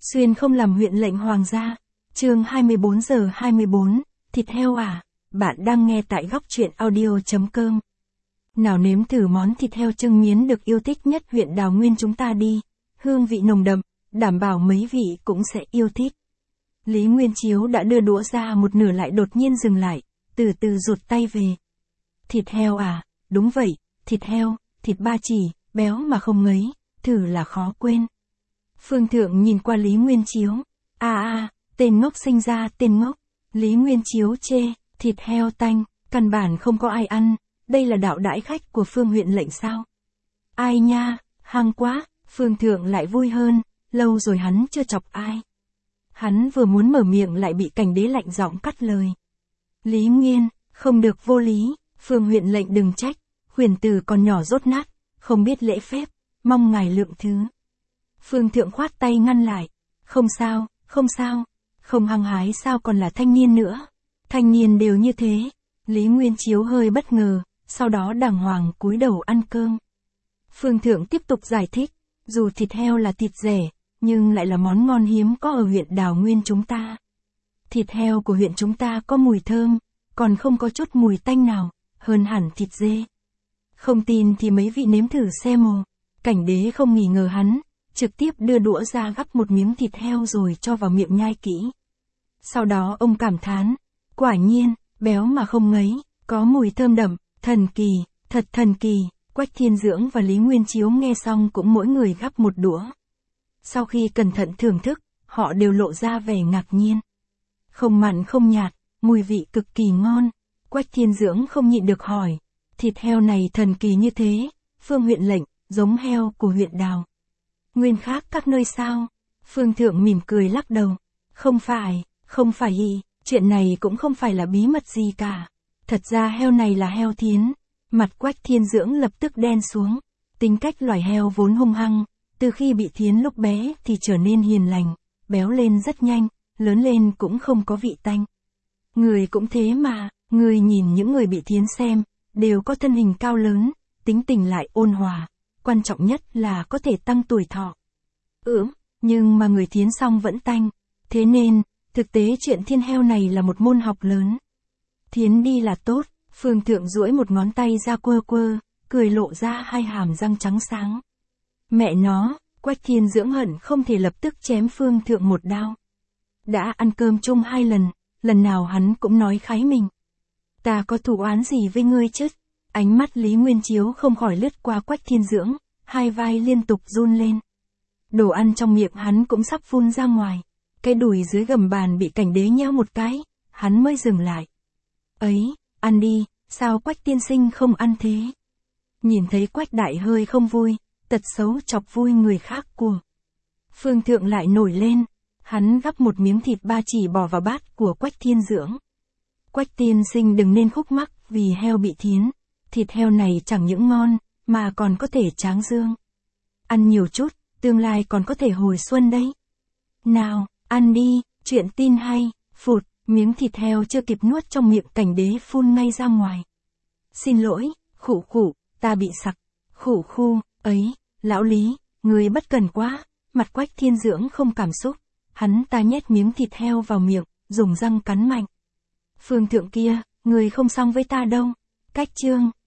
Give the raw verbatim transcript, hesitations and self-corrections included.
Xuyên không làm huyện lệnh hoàng gia. Chương hai mươi bốn giờ hai mươi bốn, thịt heo à? Bạn đang nghe tại góc truyện audio.com. Nào nếm thử món thịt heo trưng miến được yêu thích nhất huyện Đào Nguyên chúng ta đi. Hương vị nồng đậm, đảm bảo mấy vị cũng sẽ yêu thích. Lý Nguyên Chiếu đã đưa đũa ra một nửa lại đột nhiên dừng lại, từ từ rụt tay về. Thịt heo à? Đúng vậy, thịt heo, thịt ba chỉ, béo mà không ngấy, thử là khó quên. Phương Thượng nhìn qua Lý Nguyên Chiếu. À à, tên ngốc sinh ra tên ngốc. Lý Nguyên Chiếu chê, thịt heo tanh, căn bản không có ai ăn, đây là đạo đãi khách của Phương huyện lệnh sao? Ai nha, hăng quá, Phương Thượng lại vui hơn, lâu rồi hắn chưa chọc ai. Hắn vừa muốn mở miệng lại bị Cảnh Đế lạnh giọng cắt lời. Lý Nguyên, không được vô lý, Phương huyện lệnh đừng trách, khuyển tử còn nhỏ dốt nát, không biết lễ phép, mong ngài lượng thứ. Phương Thượng khoát tay ngăn lại. Không sao, không sao, không hăng hái sao còn là thanh niên nữa. Thanh niên đều như thế. Lý Nguyên Chiếu hơi bất ngờ, sau đó đàng hoàng cúi đầu ăn cơm. Phương Thượng tiếp tục giải thích, dù thịt heo là thịt rẻ, nhưng lại là món ngon hiếm có ở huyện Đào Nguyên chúng ta. Thịt heo của huyện chúng ta có mùi thơm, còn không có chút mùi tanh nào, hơn hẳn thịt dê. Không tin thì mấy vị nếm thử xem mồ. Cảnh Đế không nghi ngờ hắn, trực tiếp đưa đũa ra gắp một miếng thịt heo rồi cho vào miệng nhai kỹ. Sau đó ông cảm thán, quả nhiên, béo mà không ngấy, có mùi thơm đậm, thần kỳ, thật thần kỳ. Quách Thiên Dưỡng và Lý Nguyên Chiếu nghe xong cũng mỗi người gắp một đũa. Sau khi cẩn thận thưởng thức, họ đều lộ ra vẻ ngạc nhiên. Không mặn không nhạt, mùi vị cực kỳ ngon. Quách Thiên Dưỡng không nhịn được hỏi, thịt heo này thần kỳ như thế, Phương huyện lệnh, giống heo của huyện Đào Nguyên khác các nơi sao? Phương Thượng mỉm cười lắc đầu. Không phải, không phải ý, chuyện này cũng không phải là bí mật gì cả. Thật ra heo này là heo thiến. Mặt Quách Thiên Dưỡng lập tức đen xuống. Tính cách loài heo vốn hung hăng, từ khi bị thiến lúc bé thì trở nên hiền lành, béo lên rất nhanh, lớn lên cũng không có vị tanh. Người cũng thế mà, người nhìn những người bị thiến xem, đều có thân hình cao lớn, tính tình lại ôn hòa. Quan trọng nhất là có thể tăng tuổi thọ. Ưm, nhưng mà người thiến xong vẫn tanh. Thế nên, thực tế chuyện thiên heo này là một môn học lớn. Thiến đi là tốt, Phương Thượng duỗi một ngón tay ra quơ quơ, cười lộ ra hai hàm răng trắng sáng. Mẹ nó, Quách Thiên Dưỡng hận không thể lập tức chém Phương Thượng một đao. Đã ăn cơm chung hai lần, lần nào hắn cũng nói khái mình. Ta có thù oán gì với ngươi chứ? Ánh mắt Lý Nguyên Chiếu không khỏi lướt qua Quách Thiên Dưỡng, hai vai liên tục run lên. Đồ ăn trong miệng hắn cũng sắp phun ra ngoài. Cái đùi dưới gầm bàn bị Cảnh Đế nhéo một cái, hắn mới dừng lại. Ấy, ăn đi, sao Quách tiên sinh không ăn thế? Nhìn thấy Quách đại hơi không vui, tật xấu chọc vui người khác của. Phương Thượng lại nổi lên, hắn gắp một miếng thịt ba chỉ bỏ vào bát của Quách Thiên Dưỡng. Quách tiên sinh đừng nên khúc mắc vì heo bị thiến. Thịt heo này chẳng những ngon, mà còn có thể tráng dương. Ăn nhiều chút, tương lai còn có thể hồi xuân đấy. Nào, ăn đi, chuyện tin hay, phụt, miếng thịt heo chưa kịp nuốt trong miệng Cảnh Đế phun ngay ra ngoài. Xin lỗi, khụ khụ, ta bị sặc, khụ khu, ấy, lão Lý, người bất cần quá, mặt Quách Thiên Dưỡng không cảm xúc, hắn ta nhét miếng thịt heo vào miệng, dùng răng cắn mạnh. Phương Thượng kia, người không xong với ta đâu, cách chương.